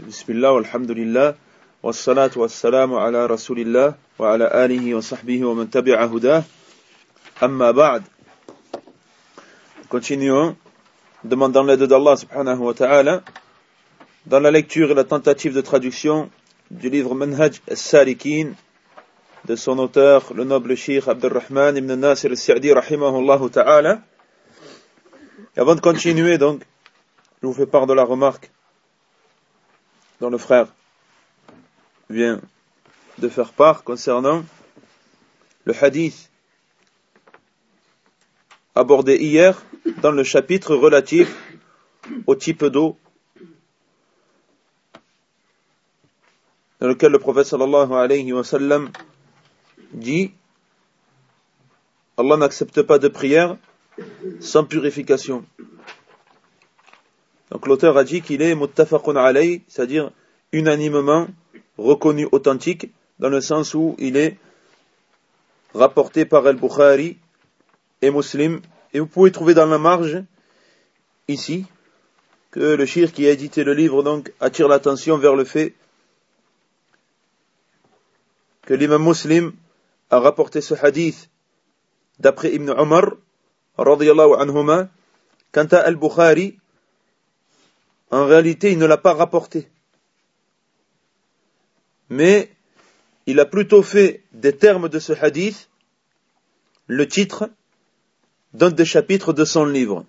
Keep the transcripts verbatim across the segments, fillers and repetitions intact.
Bismillah, walhamdulillah, wassalatu wassalamu ala rasulillah, wa ala alihi wa sahbihi wa man tabi'a hudah, amma ba'd. Continuons, demandant l'aide d'Allah subhanahu wa ta'ala, dans la lecture et la tentative de traduction du livre Manhaj al-Salikin, de son auteur, le noble Cheikh Abdurrahman ibn Nasir al-Sa'di, rahimahullahu ta'ala. Et avant de continuer, donc, je vous fais part de la remarque dont le frère vient de faire part concernant le hadith abordé hier dans le chapitre relatif au type d'eau, dans lequel le prophète sallallahu alayhi wa sallam dit: Allah n'accepte pas de prière sans purification. Donc l'auteur a dit qu'il est muttafaqun alayh, c'est-à-dire unanimement reconnu authentique, dans le sens où il est rapporté par Al-Bukhari et Muslim. Et vous pouvez trouver dans la marge, ici, que le cheikh qui a édité le livre donc attire l'attention vers le fait que l'imam Muslim a rapporté ce hadith d'après Ibn Umar, radiyallahu anhuma. Quant à Al-Bukhari, en réalité, il ne l'a pas rapporté. Mais il a plutôt fait des termes de ce hadith le titre d'un des chapitres de son livre.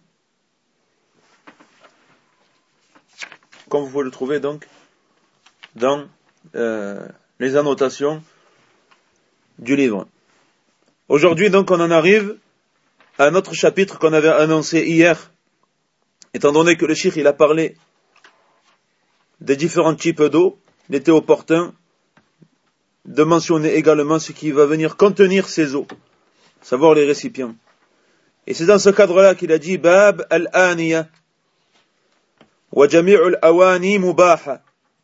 Comme vous pouvez le trouver donc dans euh, les annotations du livre. Aujourd'hui donc on en arrive à un autre chapitre qu'on avait annoncé hier, étant donné que le cheikh il a parlé des différents types d'eau, il était opportun de mentionner également ce qui va venir contenir ces eaux, savoir les récipients. Et c'est dans ce cadre-là qu'il a dit: Bab al-aniya wa jami'u al-awani mubaha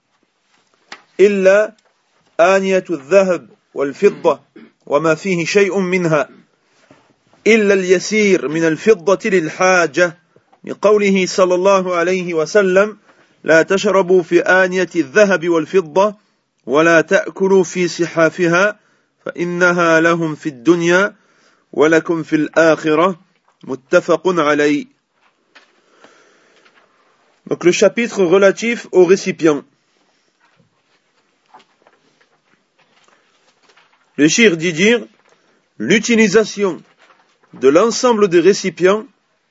illa aniyatu al-dhahab wal-fidda wa ma fihi shay'un minha illa al-yasir min al-fiddati lil-haja liqawlihi sallallahu alayhi wa sallam: لا تشربوا في آنية الذهب والفضة ولا تأكلوا في صحافها فإنها لهم في الدنيا ولكم في الآخرة متفق عليه. Donc le chapitre relatif aux récipients. Le cheikh dit dire l'utilisation de l'ensemble des récipients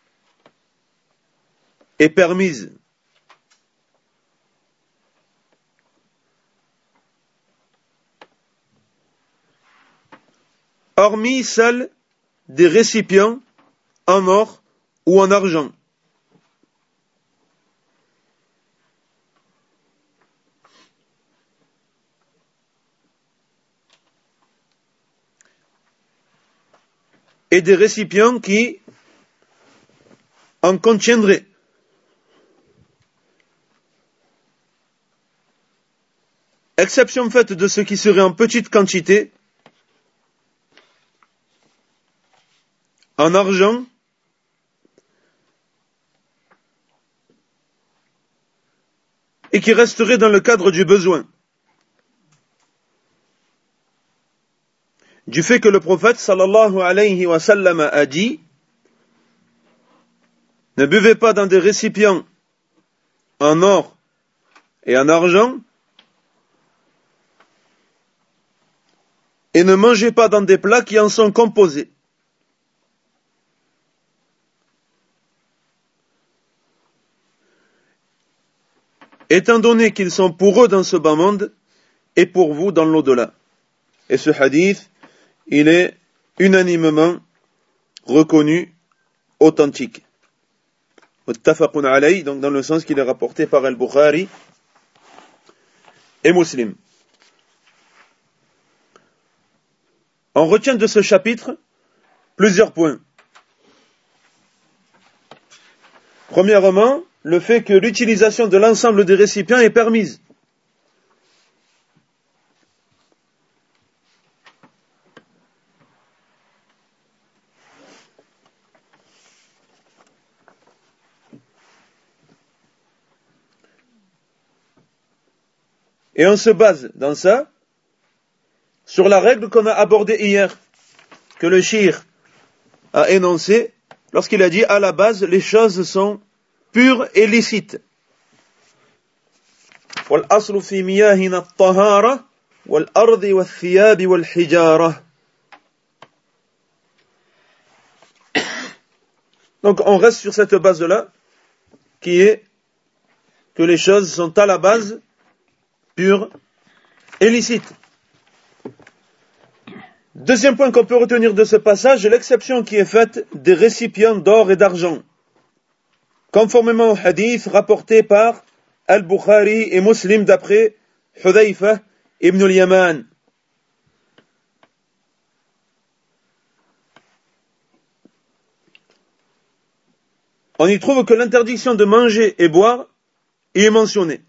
est permise, hormis celle des récipients en or ou en argent. Et des récipients qui en contiendraient. Exception faite de ce qui serait en petite quantité, en argent, et qui resterait dans le cadre du besoin. Du fait que le prophète sallallahu alayhi wa sallam a dit: ne buvez pas dans des récipients en or et en argent, et ne mangez pas dans des plats qui en sont composés. Étant donné qu'ils sont pour eux dans ce bas monde et pour vous dans l'au-delà. Et ce hadith, il est unanimement reconnu authentique. Muttafaqun alayh, donc dans le sens qu'il est rapporté par Al-Bukhari et Muslim. On retient de ce chapitre plusieurs points. Premièrement, le fait que l'utilisation de l'ensemble des récipients est permise. Et on se base dans ça sur la règle qu'on a abordée hier, que le shir a énoncée lorsqu'il a dit à la base les choses sont pures et licites. والأصل في مياهنا الطهارة والأرض والثياب والحجارة. Donc on reste sur cette base-là, qui est que les choses sont à la base pures et licites. Deuxième point qu'on peut retenir de ce passage, l'exception qui est faite des récipients d'or et d'argent, conformément au hadith rapporté par Al-Bukhari et Muslim d'après Hudayfa ibn al-Yaman. On y trouve que l'interdiction de manger et boire y est mentionnée.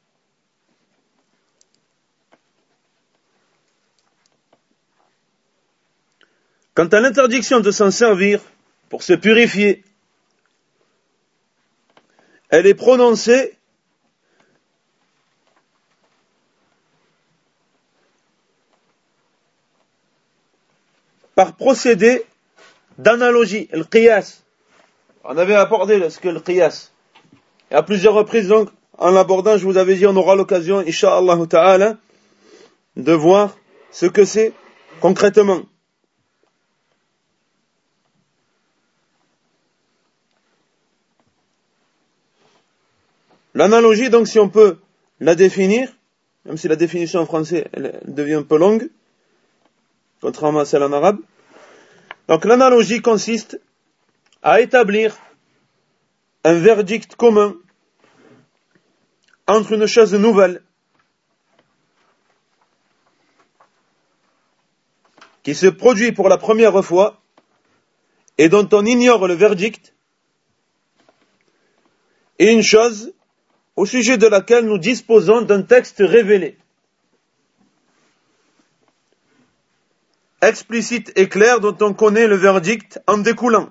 Quant à l'interdiction de s'en servir pour se purifier, elle est prononcée par procédé d'analogie, le qiyas. On avait abordé ce que le qiyas. Et à plusieurs reprises, donc, en l'abordant, je vous avais dit, on aura l'occasion, incha'Allah ta'ala, de voir ce que c'est concrètement. L'analogie, donc, si on peut la définir, même si la définition en français elle devient un peu longue, contrairement à celle en arabe. Donc, l'analogie consiste à établir un verdict commun entre une chose nouvelle qui se produit pour la première fois et dont on ignore le verdict, et une chose au sujet de laquelle nous disposons d'un texte révélé, explicite et clair, dont on connaît le verdict en découlant.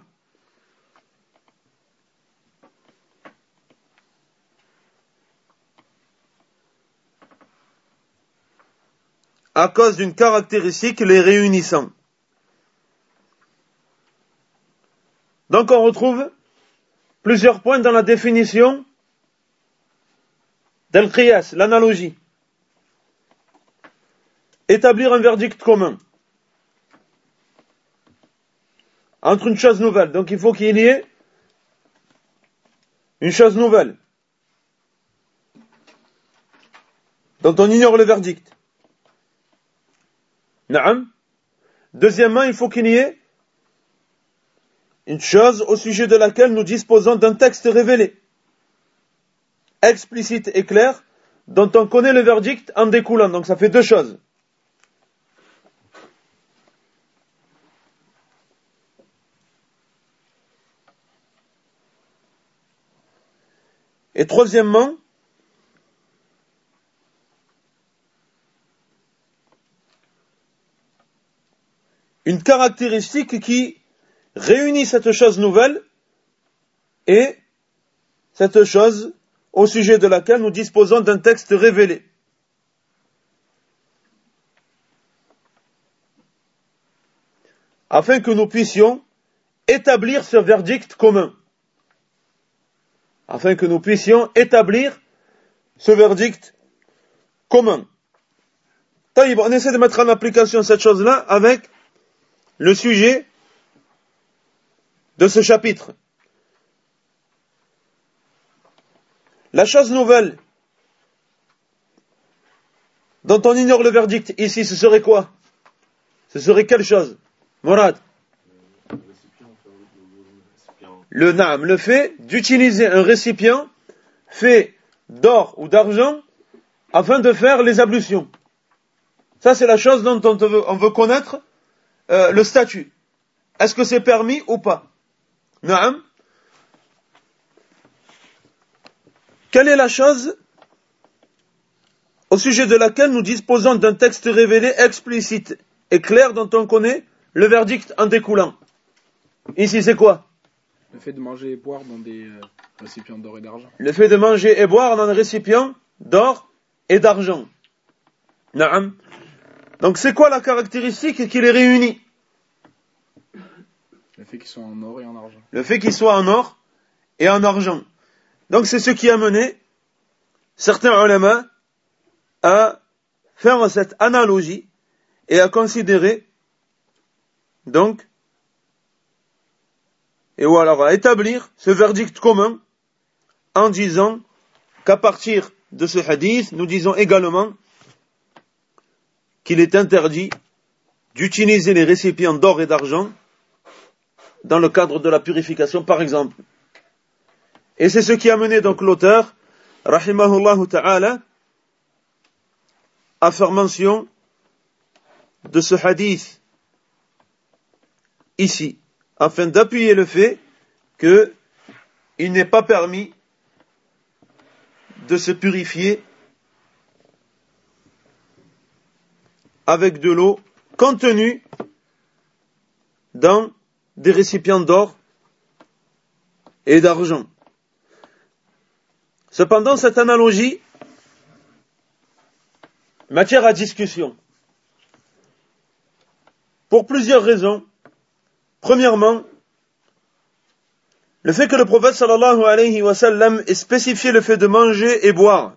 À cause d'une caractéristique les réunissant. Donc on retrouve plusieurs points dans la définition d'al-qiyas, l'analogie. Établir un verdict commun entre une chose nouvelle. Donc il faut qu'il y ait une chose nouvelle dont on ignore le verdict. Naam. Deuxièmement, il faut qu'il y ait une chose au sujet de laquelle nous disposons d'un texte révélé, explicite et clair, dont on connaît le verdict en découlant. Donc ça fait deux choses. Et troisièmement, une caractéristique qui réunit cette chose nouvelle et cette chose au sujet de laquelle nous disposons d'un texte révélé. Afin que nous puissions établir ce verdict commun. Afin que nous puissions établir ce verdict commun. Taïb, on essaie de mettre en application cette chose-là avec le sujet de ce chapitre. La chose nouvelle dont on ignore le verdict ici, ce serait quoi? Ce serait quelle chose? Mourad? Le naam, le fait d'utiliser un récipient fait d'or ou d'argent afin de faire les ablutions. Ça, c'est la chose dont on veut, on veut connaître euh, le statut. Est-ce que c'est permis ou pas? Naam. Quelle est la chose au sujet de laquelle nous disposons d'un texte révélé explicite et clair dont on connaît le verdict en découlant? Ici, c'est quoi? Le fait de manger et boire dans des euh, récipients d'or et d'argent. Le fait de manger et boire dans des récipients d'or et d'argent. Naam. Donc c'est quoi la caractéristique qui les réunit? Le fait qu'ils soient en or et en argent. Le fait qu'ils soient en or et en argent. Donc c'est ce qui a mené certains ulama à faire cette analogie et à considérer donc et ou alors à établir ce verdict commun en disant qu'à partir de ce hadith, nous disons également qu'il est interdit d'utiliser les récipients d'or et d'argent dans le cadre de la purification, par exemple. Et c'est ce qui a mené donc l'auteur, rahimahullah ta'ala, à faire mention de ce hadith ici, afin d'appuyer le fait qu'il n'est pas permis de se purifier avec de l'eau contenue dans des récipients d'or et d'argent. Cependant, cette analogie, matière à discussion, pour plusieurs raisons. Premièrement, le fait que le prophète sallallahu alayhi wa sallam ait spécifié le fait de manger et boire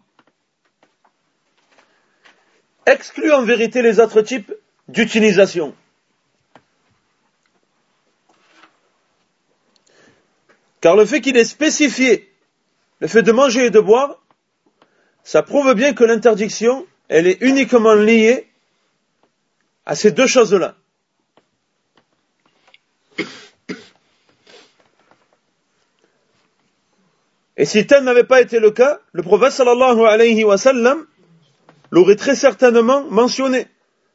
exclut en vérité les autres types d'utilisation. Car le fait qu'il ait spécifié le fait de manger et de boire, ça prouve bien que l'interdiction, elle est uniquement liée à ces deux choses-là. Et si tel n'avait pas été le cas, le prophète sallallahu alayhi wa sallam l'aurait très certainement mentionné.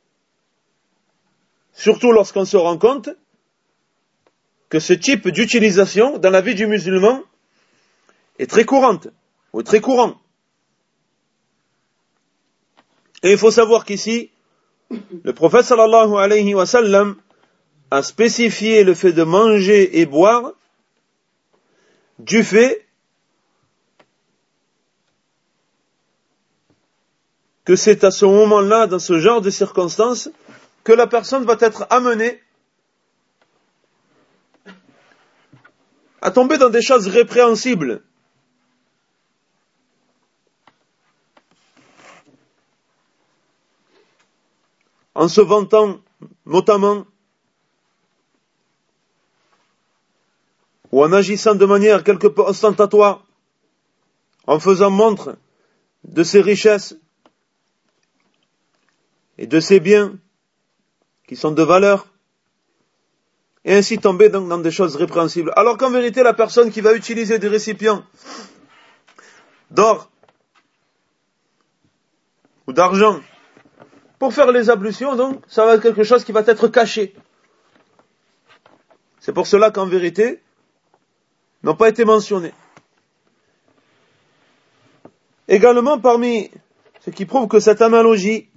Surtout lorsqu'on se rend compte que ce type d'utilisation dans la vie du musulman est très courante, ou très courant. Et il faut savoir qu'ici, le prophète sallallahu alayhi wa sallam a spécifié le fait de manger et boire du fait que c'est à ce moment-là, dans ce genre de circonstances, que la personne va être amenée à tomber dans des choses répréhensibles. En se vantant, notamment, ou en agissant de manière quelque peu ostentatoire, en faisant montre de ses richesses et de ses biens qui sont de valeur, et ainsi tomber donc dans des choses répréhensibles. Alors qu'en vérité, la personne qui va utiliser des récipients d'or ou d'argent pour faire les ablutions, donc, ça va être quelque chose qui va être caché. C'est pour cela qu'en vérité, n'ont pas été mentionnés. Également, parmi ce qui prouve que cette analogie,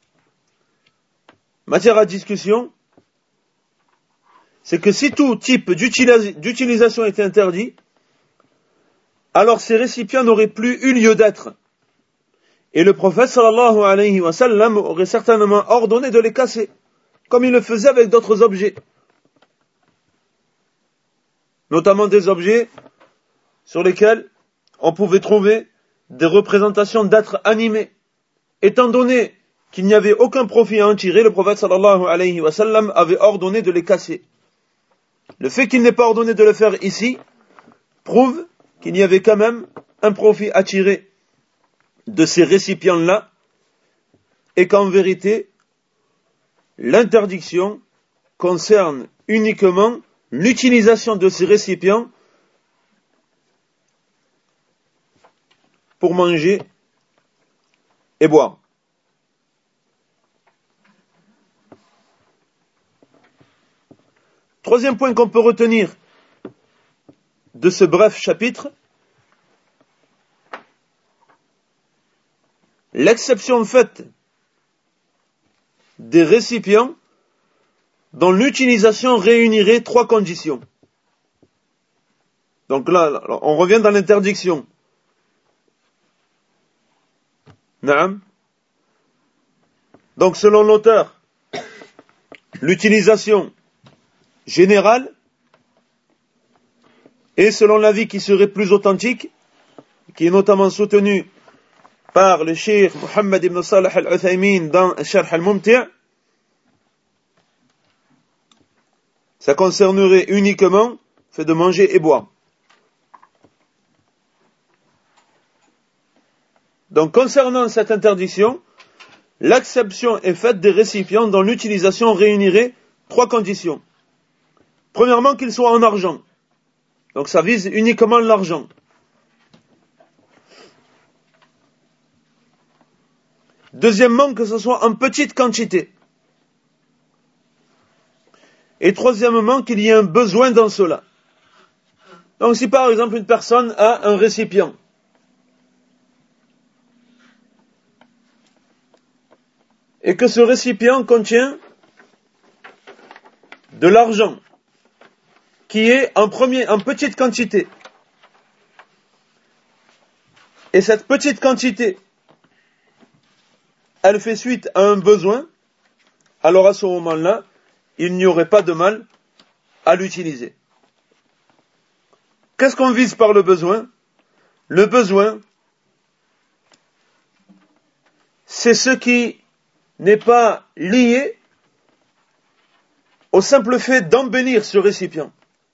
matière à discussion, c'est que si tout type d'utilisation était interdit, alors ces récipients n'auraient plus eu lieu d'être. Et le prophète sallallahu alayhi wa sallam aurait certainement ordonné de les casser, comme il le faisait avec d'autres objets. Notamment des objets sur lesquels on pouvait trouver des représentations d'êtres animés. Étant donné qu'il n'y avait aucun profit à en tirer, le prophète sallallahu alayhi wa sallam avait ordonné de les casser. Le fait qu'il n'ait pas ordonné de le faire ici prouve qu'il y avait quand même un profit à tirer de ces récipients-là et qu'en vérité, l'interdiction concerne uniquement l'utilisation de ces récipients pour manger et boire. Troisième point qu'on peut retenir de ce bref chapitre, l'exception faite des récipients dont l'utilisation réunirait trois conditions. Donc là, on revient dans l'interdiction. Naam. donc selon l'auteur, l'utilisation générale, et selon l'avis qui serait plus authentique, qui est notamment soutenu par le cheikh Mohammed ibn Salih al-Uthaymin dans Sharh al-Mumti', ça concernerait uniquement le fait de manger et boire. Donc concernant cette interdiction, l'acception est faite des récipients dont l'utilisation réunirait trois conditions. Premièrement, qu'ils soient en argent. Donc ça vise uniquement l'argent. Deuxièmement, que ce soit en petite quantité. Et troisièmement, qu'il y ait un besoin dans cela. Donc si par exemple une personne a un récipient, et que ce récipient contient de l'argent, qui est en, premier, en petite quantité, et cette petite quantité, elle fait suite à un besoin, alors à ce moment-là, il n'y aurait pas de mal à l'utiliser. Qu'est-ce qu'on vise par le besoin? Le besoin, c'est ce qui n'est pas lié au simple fait d'embellir ce récipient.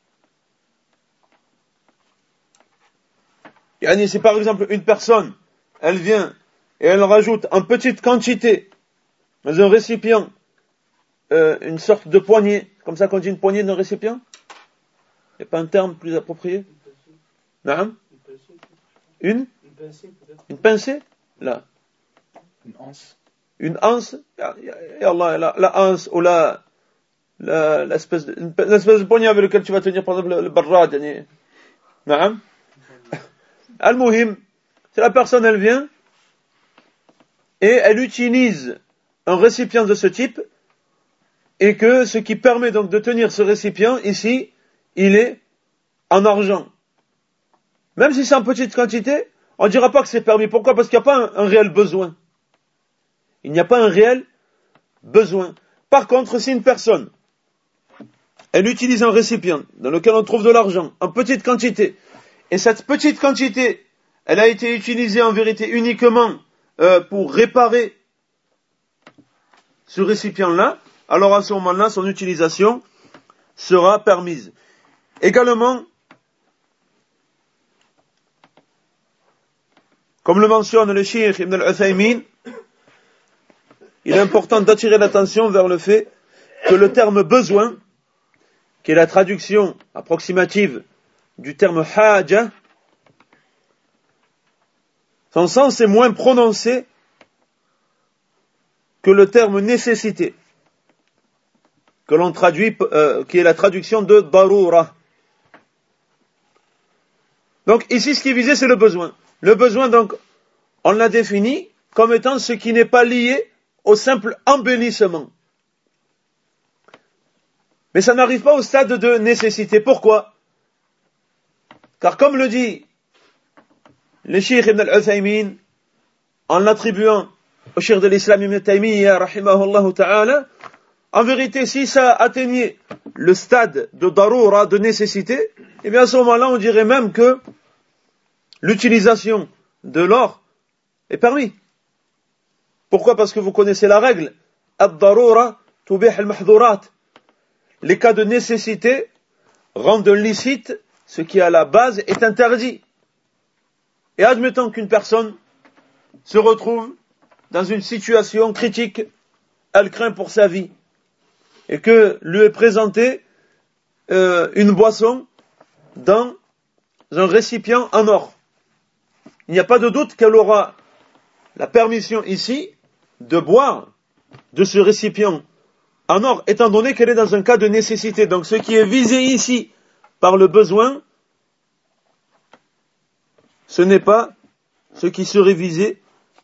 Yani, si par exemple une personne, elle vient et elle rajoute en petite quantité dans un récipient euh, une sorte de poignée, comme ça qu'on dit une poignée d'un récipient, il n'y a pas un terme plus approprié? Non? Une? Une pincée? Là. Une anse. Une anse? Ya Allah, la, la anse ou la, la, l'espèce de, une, l'espèce de poignée avec laquelle tu vas tenir par exemple le, le barrad. Yani. Non? Al-Muhim, c'est la personne, elle vient et elle utilise un récipient de ce type, et que ce qui permet donc de tenir ce récipient, ici, il est en argent. Même si c'est en petite quantité, on ne dira pas que c'est permis. Pourquoi? Parce qu'il n'y a pas un, un réel besoin. Il n'y a pas un réel besoin. Par contre, si une personne, elle utilise un récipient dans lequel on trouve de l'argent, en petite quantité, et cette petite quantité, elle a été utilisée en vérité uniquement euh, pour réparer ce récipient-là, alors à ce moment-là, son utilisation sera permise. Également, comme le mentionne le cheikh Ibn al-Uthaymin, il est important d'attirer l'attention vers le fait que le terme besoin, qui est la traduction approximative du terme haja, son sens est moins prononcé que le terme nécessité, que l'on traduit, euh, qui est la traduction de darura. Donc ici, ce qui est visé, c'est le besoin. Le besoin, donc, on l'a défini comme étant ce qui n'est pas lié au simple embellissement. Mais ça n'arrive pas au stade de nécessité. Pourquoi? Car comme le dit le cheikh Ibn al-Uthaymin, en l'attribuant au cheikh de l'islam Ibn Taymiyyah, rahimahullah ta'ala, en vérité, si ça atteignait le stade de darura, de nécessité, eh bien à ce moment-là, on dirait même que l'utilisation de l'or est permis. Pourquoi? Parce que vous connaissez la règle. Ad-darura tubih al-mahdhurat. Les cas de nécessité rendent licite ce qui à la base est interdit. Et admettons qu'une personne se retrouve dans une situation critique, elle craint pour sa vie, et que lui est présenté euh, une boisson dans un récipient en or. Il n'y a pas de doute qu'elle aura la permission ici de boire de ce récipient en or, étant donné qu'elle est dans un cas de nécessité. Donc ce qui est visé ici par le besoin, ce n'est pas ce qui serait visé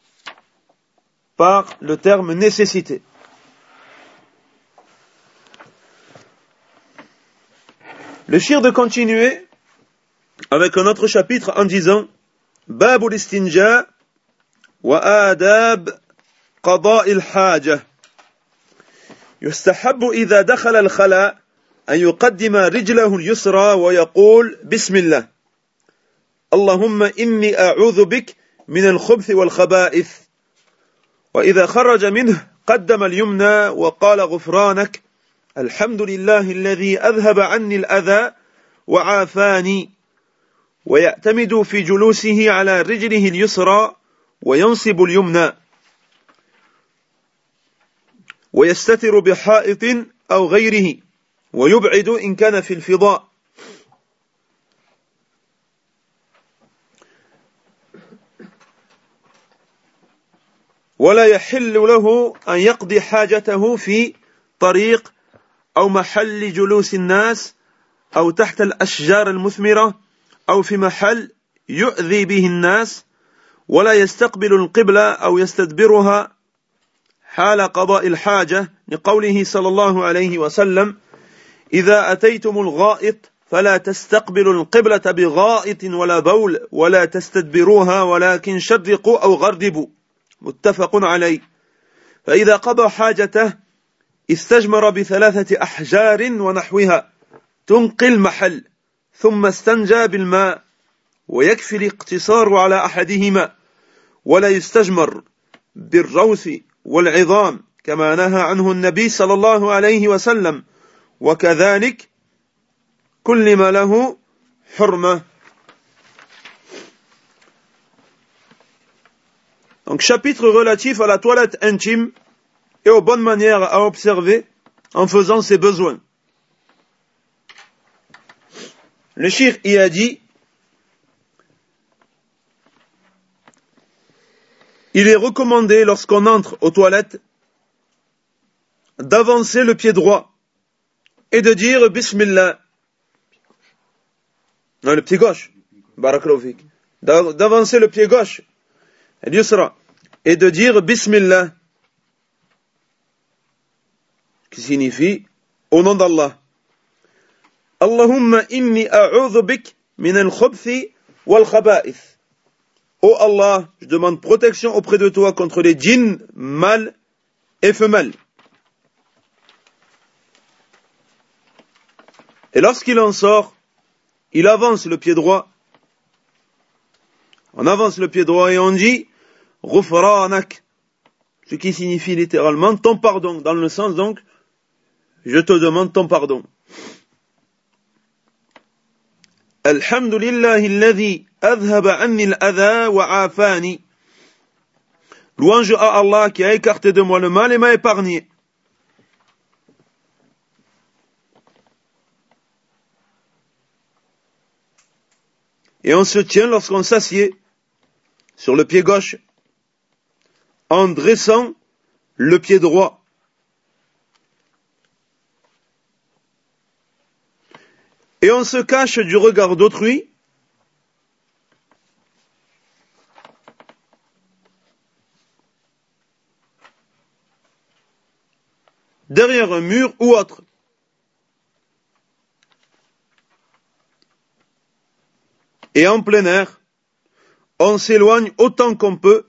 par le terme nécessité. Le shir de continuer avec un autre chapitre en disant Babul istinja wa adab qada il haja. يستحب إذا دخل الخلاء أن يقدم رجله اليسرى ويقول بسم الله اللهم إني أعوذ بك من الخبث والخبائث وإذا خرج منه قدم اليمنى وقال غفرانك الحمد لله الذي أذهب عني الأذى وعافاني ويعتمد في جلوسه على رجله اليسرى وينصب اليمنى ويستتر بحائط أو غيره ويبعد إن كان في الفضاء ولا يحل له أن يقضي حاجته في طريق أو محل جلوس الناس أو تحت الأشجار المثمرة أو في محل يؤذي به الناس ولا يستقبل القبلة أو يستدبرها حال قضاء الحاجة لقوله صلى الله عليه وسلم إذا أتيتم الغائط فلا تستقبلوا القبلة بغائط ولا بول ولا تستدبروها ولكن شرقوا أو غربوا متفق عليه فإذا قضى حاجته استجمر بثلاثة أحجار ونحوها تنقي المحل ثم استنجى بالماء ويكفي الاقتصار على أحدهما ولا يستجمر بالروث والعظام كما نهى عنه النبي صلى الله عليه وسلم وكذلك كل ما له حرمة. Donc chapitre relatif à la toilette intime et aux bonnes manières à observer en faisant ses besoins. Le cheikh y a dit il est recommandé lorsqu'on entre aux toilettes d'avancer le pied droit et de dire Bismillah. Non, le pied gauche. Barakallahu fik. D'avancer le pied gauche. Et de dire Bismillah. Qui signifie au nom d'Allah. Allahumma inni a'udhu bik min al-khubthi wal-khaba'ith. Oh Allah, je demande protection auprès de toi contre les djinns mâles et femelles. Et lorsqu'il en sort, il avance le pied droit. On avance le pied droit et on dit Ghufranak, ce qui signifie littéralement ton pardon, dans le sens donc, je te demande ton pardon. Alhamdulillahi alladhi adhaba anni al-adha wa afani. Louange à Allah qui a écarté de moi le mal et m'a épargné. Et on se tient lorsqu'on s'assied sur le pied gauche en dressant le pied droit. Et on se cache du regard d'autrui derrière un mur ou autre. Et en plein air, on s'éloigne autant qu'on peut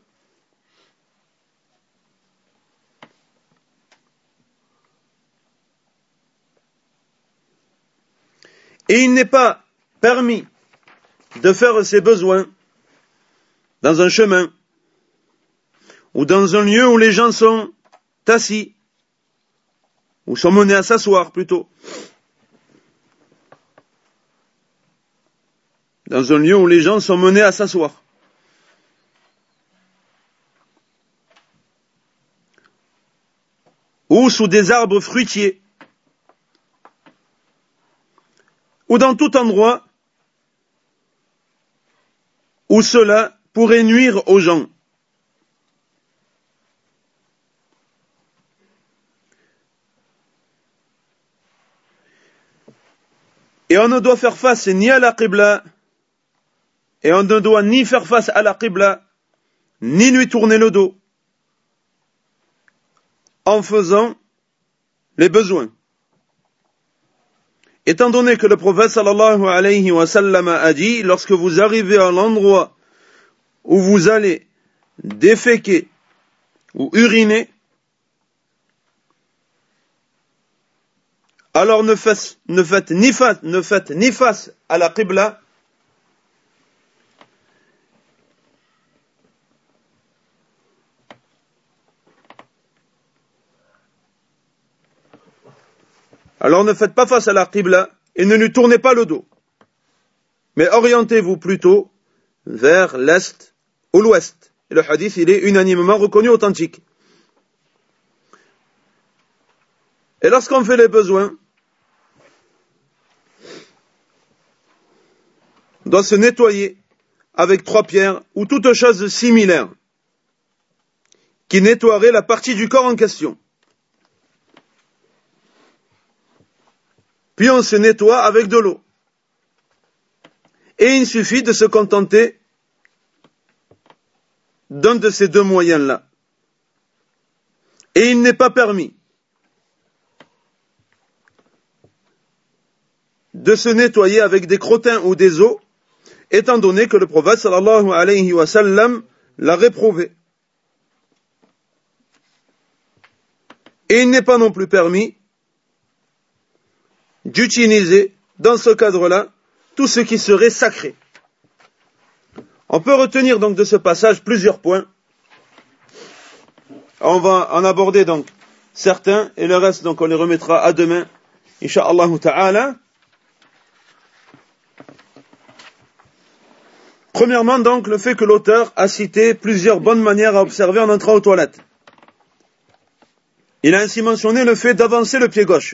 et il n'est pas permis de faire ses besoins dans un chemin ou dans un lieu où les gens sont assis ou sont menés à s'asseoir plutôt. Dans un lieu où les gens sont menés à s'asseoir. Ou sous des arbres fruitiers. Ou dans tout endroit où cela pourrait nuire aux gens. Et on ne doit faire face ni à la Qibla, et on ne doit ni faire face à la Qibla, ni lui tourner le dos, en faisant les besoins. Étant donné que le prophète sallallahu alayhi wa sallam a dit, lorsque vous arrivez à l'endroit où vous allez déféquer ou uriner, alors ne faites, ne faites ni face, ne faites ni face à la qibla, alors ne faites pas face à la qibla et ne lui tournez pas le dos, mais orientez-vous plutôt vers l'est ou l'ouest. Et le hadith, il est unanimement reconnu authentique. Et lorsqu'on fait les besoins, on doit se nettoyer avec trois pierres ou toute chose similaire qui nettoierait la partie du corps en question. Puis on se nettoie avec de l'eau. Et il suffit de se contenter d'un de ces deux moyens-là. Et il n'est pas permis de se nettoyer avec des crottins ou des os, étant donné que le prophète sallallahu alayhi wa sallam l'a réprouvé. Et il n'est pas non plus permis d'utiliser, dans ce cadre-là, tout ce qui serait sacré. On peut retenir donc de ce passage plusieurs points. On va en aborder donc certains, et le reste donc on les remettra à demain, incha'Allah ta'ala. Premièrement donc, le fait que l'auteur a cité plusieurs bonnes manières à observer en entrant aux toilettes. Il a ainsi mentionné le fait d'avancer le pied gauche.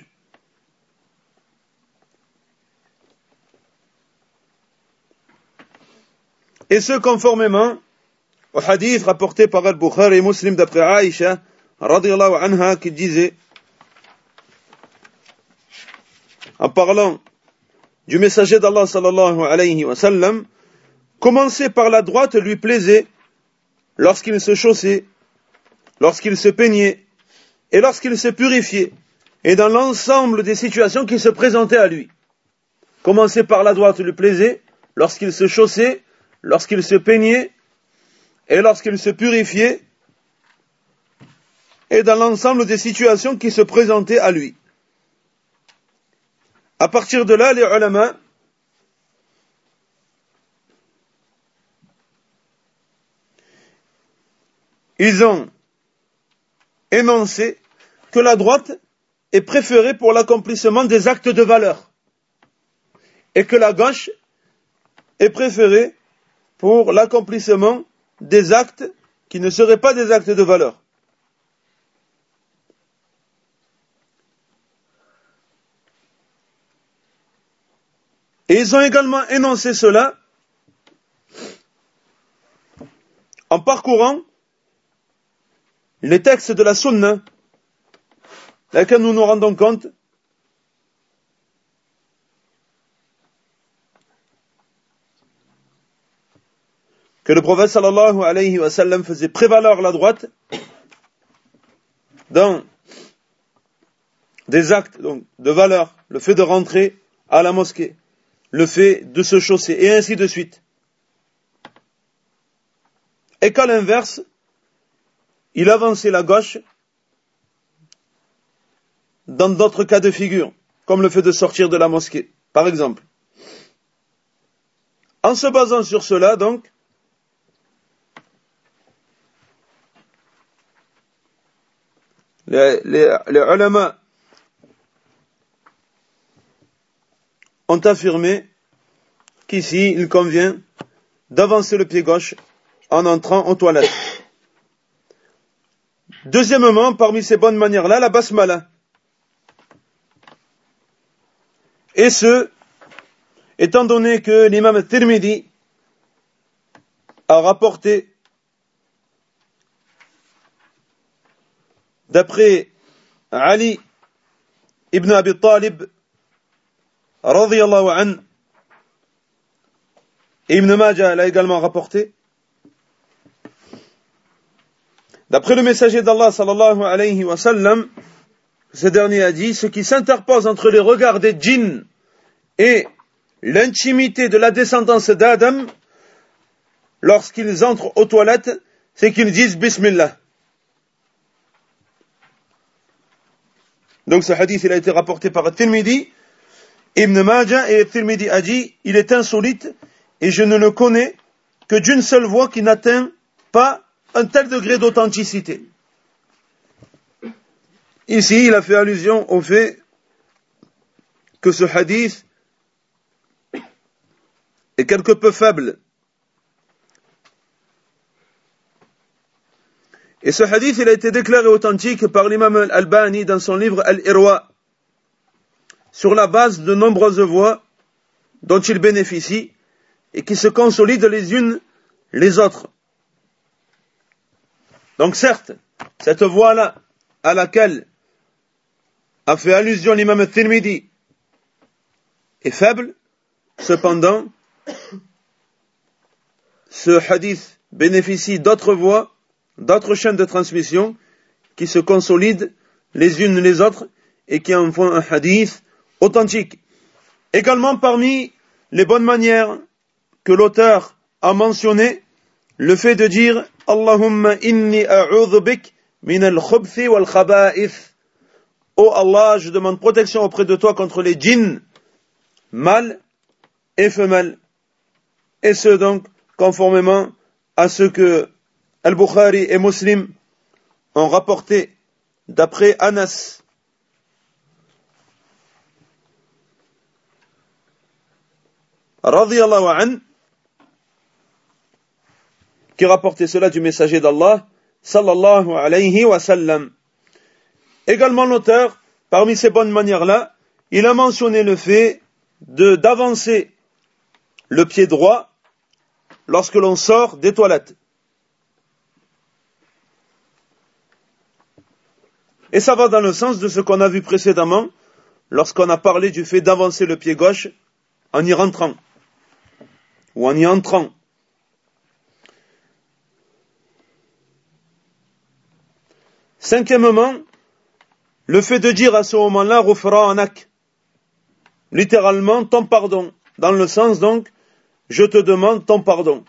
Et ce conformément au hadith rapporté par Al-Bukhari et Muslim d'après Aïcha, radiyallahu anha, qui disait, en parlant du messager d'Allah sallallahu alayhi wa sallam, commencer par la droite lui plaisait lorsqu'il se chaussait, lorsqu'il se peignait et lorsqu'il se purifiait, et dans l'ensemble des situations qui se présentaient à lui. Commencer par la droite lui plaisait lorsqu'il se chaussait, lorsqu'il se peignait et lorsqu'il se purifiait, et dans l'ensemble des situations qui se présentaient à lui. À partir de là, les ulama ils ont énoncé que la droite est préférée pour l'accomplissement des actes de valeur et que la gauche est préférée pour l'accomplissement des actes qui ne seraient pas des actes de valeur. Et ils ont également énoncé cela en parcourant les textes de la Sunna, laquelle nous nous rendons compte que le prophète sallallahu alayhi wa sallam faisait prévaloir la droite dans des actes donc, de valeur, le fait de rentrer à la mosquée, le fait de se chausser, et ainsi de suite. Et qu'à l'inverse, il avançait la gauche dans d'autres cas de figure, comme le fait de sortir de la mosquée, par exemple. En se basant sur cela, donc, les, les, les ulama ont affirmé qu'ici, il convient d'avancer le pied gauche en entrant aux toilettes. Deuxièmement, parmi ces bonnes manières-là, la basmala. Et ce, étant donné que l'imam Tirmidhi a rapporté, d'après Ali ibn Abi Talib, radiyallahu anhu, et Ibn Majah l'a également rapporté, d'après le messager d'Allah sallallahu alayhi wa sallam, ce dernier a dit, ce qui s'interpose entre les regards des djinns et l'intimité de la descendance d'Adam, lorsqu'ils entrent aux toilettes, c'est qu'ils disent Bismillah. Donc ce hadith, il a été rapporté par Tirmidhi, Ibn Majah, et Tirmidhi a dit, il est insolite, et je ne le connais que d'une seule voix qui n'atteint pas un tel degré d'authenticité. Ici, il a fait allusion au fait que ce hadith est quelque peu faible. Et ce hadith, il a été déclaré authentique par l'imam Al-Albani dans son livre Al-Irwa, sur la base de nombreuses voix dont il bénéficie et qui se consolident les unes les autres. Donc certes, cette voix-là, à laquelle a fait allusion l'imam Tirmidhi, est faible, cependant, ce hadith bénéficie d'autres voix, d'autres chaînes de transmission qui se consolident les unes les autres et qui en font un hadith authentique. Également parmi les bonnes manières que l'auteur a mentionné, le fait de dire Allahumma inni a'udhu bik min al-khubthi wal khaba'ith. Oh Allah, je demande protection auprès de toi contre les djinns, mâles et femelles. Et ce donc conformément à ce que Al-Bukhari et Muslim ont rapporté d'après Anas radiyallahu an, qui rapportait cela du messager d'Allah sallallahu alayhi wa sallam. Également l'auteur, parmi ces bonnes manières-là, il a mentionné le fait de d'avancer le pied droit lorsque l'on sort des toilettes. Et ça va dans le sens de ce qu'on a vu précédemment lorsqu'on a parlé du fait d'avancer le pied gauche en y rentrant ou en y entrant. Cinquièmement, le fait de dire à ce moment-là Ghufranak, littéralement ton pardon, dans le sens donc je te demande ton pardon.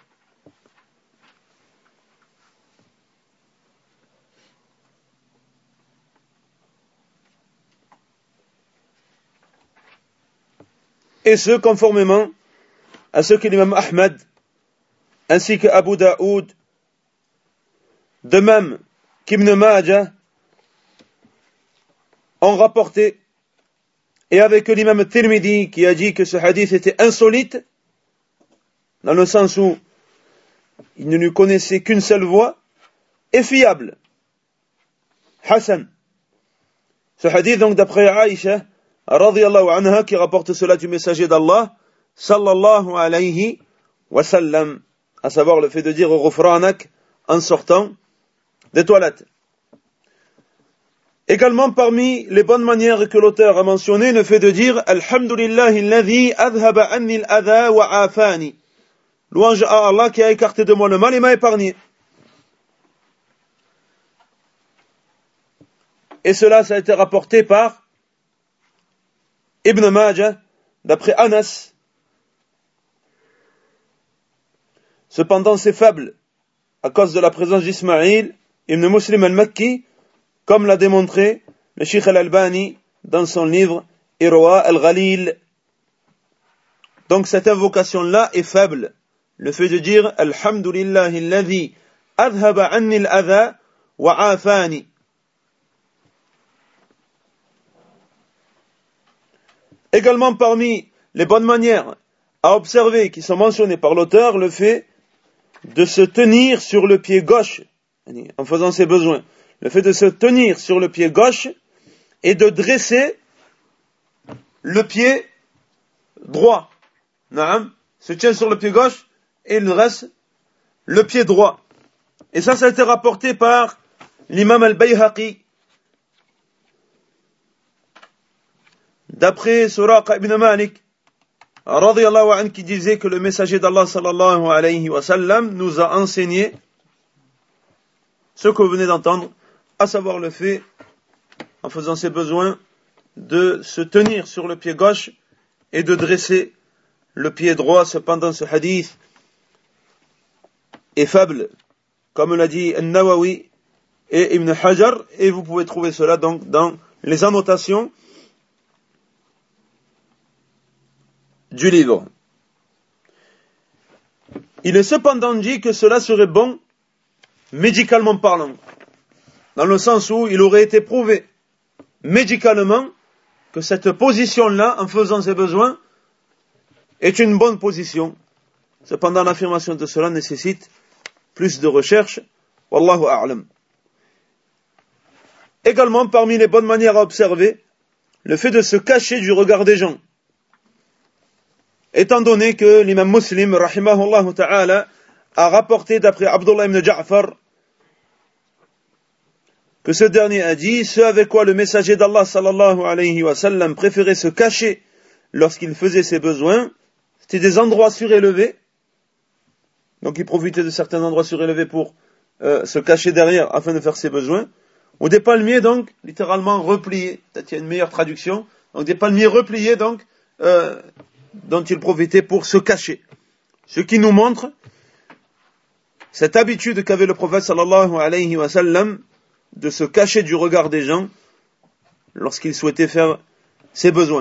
Et ce, conformément à ce que l'imam Ahmad, ainsi que Abu Daoud, de même qu'Ibn Majah, ont rapporté, et avec l'imam Tirmidhi qui a dit que ce hadith était insolite, dans le sens où il ne lui connaissait qu'une seule voix, et fiable. Hassan. Ce hadith donc d'après Aïcha, radiyallahu anha, qui rapporte cela du messager d'Allah, sallallahu alayhi wa sallam, à savoir le fait de dire Ghufranak en sortant des toilettes. Également parmi les bonnes manières que l'auteur a mentionné, le fait de dire Alhamdulillahi alladhi adhaba anni al-adha wa afani. Louange à Allah qui a écarté de moi le mal et m'a épargné. Et cela, ça a été rapporté par Ibn Majah, d'après Anas. Cependant, c'est faible, à cause de la présence d'Ismaïl, Ibn Muslim al-Makki, comme l'a démontré le Cheikh al-Albani dans son livre Irwa al-Ghalil. Donc cette invocation-là est faible. Le fait de dire Alhamdulillahi alladhi adhaba anni al-adha wa afani. Également parmi les bonnes manières à observer qui sont mentionnées par l'auteur, le fait de se tenir sur le pied gauche en faisant ses besoins. Le fait de se tenir sur le pied gauche et de dresser le pied droit. Naam, se tient sur le pied gauche et il dresse le pied droit. Et ça, ça a été rapporté par l'imam al-Bayhaqi, d'après Suraqa ibn Malik, radiyallahu anhu, qui disait que le messager d'Allah sallallahu alayhi wa sallam nous a enseigné ce que vous venez d'entendre, à savoir le fait, en faisant ses besoins, de se tenir sur le pied gauche et de dresser le pied droit. Cependant, ce hadith est faible, comme l'a dit An-Nawawi et Ibn Hajar, et vous pouvez trouver cela donc dans les annotations du livre. Il est cependant dit que cela serait bon médicalement parlant, dans le sens où il aurait été prouvé médicalement que cette position-là, en faisant ses besoins, est une bonne position. Cependant, l'affirmation de cela nécessite plus de recherche. Wallahu a'lam. Également, parmi les bonnes manières à observer, le fait de se cacher du regard des gens. Étant donné que l'imam Muslim, rahimahullah ta'ala, a rapporté d'après Abdullah ibn Ja'far, que ce dernier a dit, ce avec quoi le messager d'Allah sallallahu alayhi wa sallam préférait se cacher lorsqu'il faisait ses besoins, c'était des endroits surélevés. Donc il profitait de certains endroits surélevés pour euh, se cacher derrière afin de faire ses besoins. Ou des palmiers donc, littéralement repliés, peut-être qu'il y a une meilleure traduction, donc des palmiers repliés donc, euh, dont il profitait pour se cacher. Ce qui nous montre cette habitude qu'avait le prophète sallallahu alayhi wa sallam de se cacher du regard des gens lorsqu'il souhaitait faire ses besoins.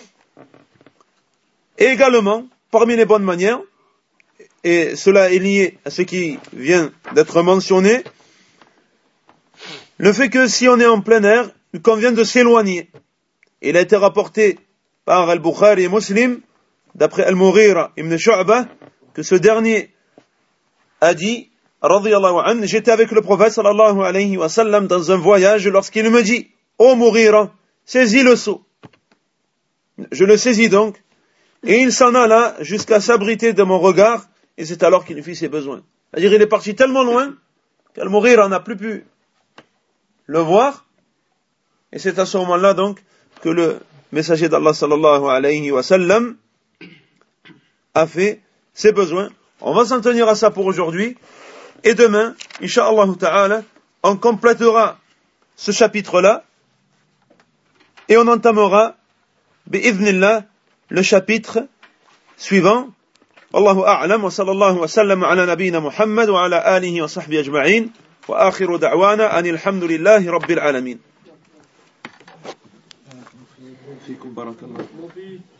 Et également, parmi les bonnes manières, et cela est lié à ce qui vient d'être mentionné, le fait que si on est en plein air, il convient de s'éloigner. Il a été rapporté par Al-Bukhari et Muslim, d'après Al-Mughira ibn Shu'bah, que ce dernier a dit, radiyallahu anhu, j'étais avec le prophète sallallahu alayhi wa sallam dans un voyage lorsqu'il me dit, ô Mughira, saisis le seau. Je le saisis donc, et il s'en alla jusqu'à s'abriter de mon regard, et c'est alors qu'il fit ses besoins. C'est-à-dire, il est parti tellement loin, qu'Al-Mughira n'a plus pu le voir, et c'est à ce moment-là donc, que le messager d'Allah sallallahu alayhi wa sallam a fait ses besoins. On va s'en tenir à ça pour aujourd'hui. Et demain, Inch'Allah ta'ala, on complétera ce chapitre-là et on entamera, bi'idhnillah, le chapitre suivant. Wallahu a'lam wa sallallahu wa sallam ala nabiyyina Muhammad wa ala alihi wa sahbihi ajma'in wa akhiru da'wana anil hamdulillahi rabbil alamin. Fikum barakallah.